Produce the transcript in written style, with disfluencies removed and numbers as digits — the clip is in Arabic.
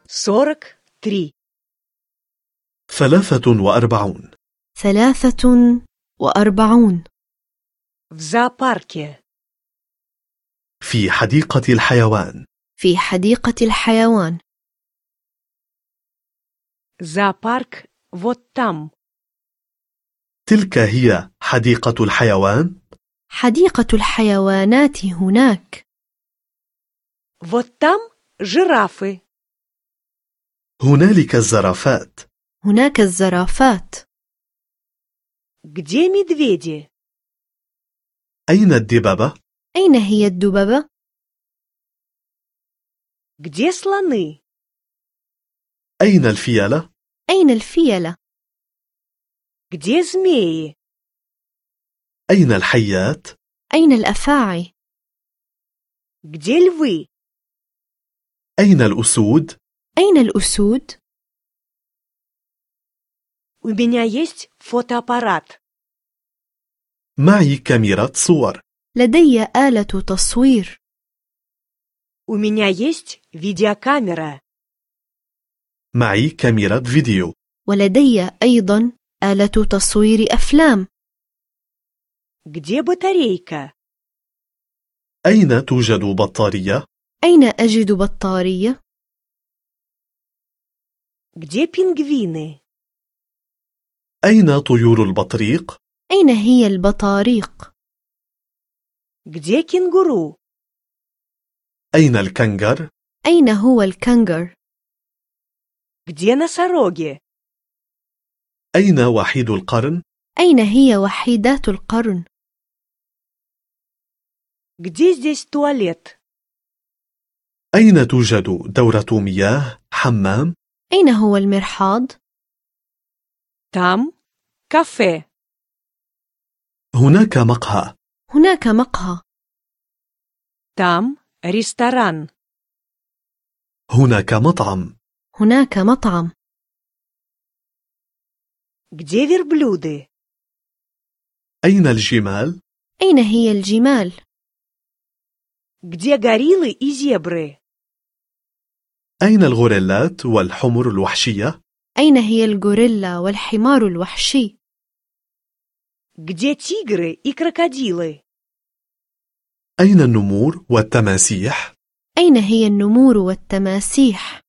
43. 43. 43. В зоопарке. في حديقة الحيوان. في حديقة الحيوان. Зоопарк вот там. تلك هي حديقة الحيوان. حديقة الحيوانات هناك. Вот там жирафы. هنالك الزرافات. هناك الزرافات. Где медведи? أين الدببة؟ أين هي الدببة؟ Где слоны? أين الفيلة؟ أين الفيلة؟ Где змеи? أين الحيات؟ أين الأفاعي؟ Где львы? أين الأسود؟ أين الأسود؟ У меня есть фотоаппарат. معي كاميرا صور. لدي آلة تصوير. У меня есть видеокамера. معي كاميرا فيديو. ولدي أيضا آلة تصوير أفلام. Где батарейка? أين توجد بطارية؟ أين أجد بطارية؟ Где пингвины? أين طيور البطريق؟ أين هي البطاريق؟ Где кенгуру? أين الكنغر؟ أين هو الكنغر؟ Где носороги? أين وحيد القرن؟ أين هي وحيدات القرن؟ Где здесь туалет? أين توجد دورة مياه حمام؟ أين هو المرحاض؟ Там кафе. هناك مقهى. هناك مقهى. Там ресторан. هناك مطعم. هناك مطعم. Где верблюды? أين الجمال؟ أين هي الجمال؟ Где гориллы и зебры? أين الغوريلات والحمر الوحشية؟ أين هي الغوريلا والحمار الوحشي؟ Где тигры и крокодилы? أين النمور والتماسيح؟ أين هي النمور والتماسيح؟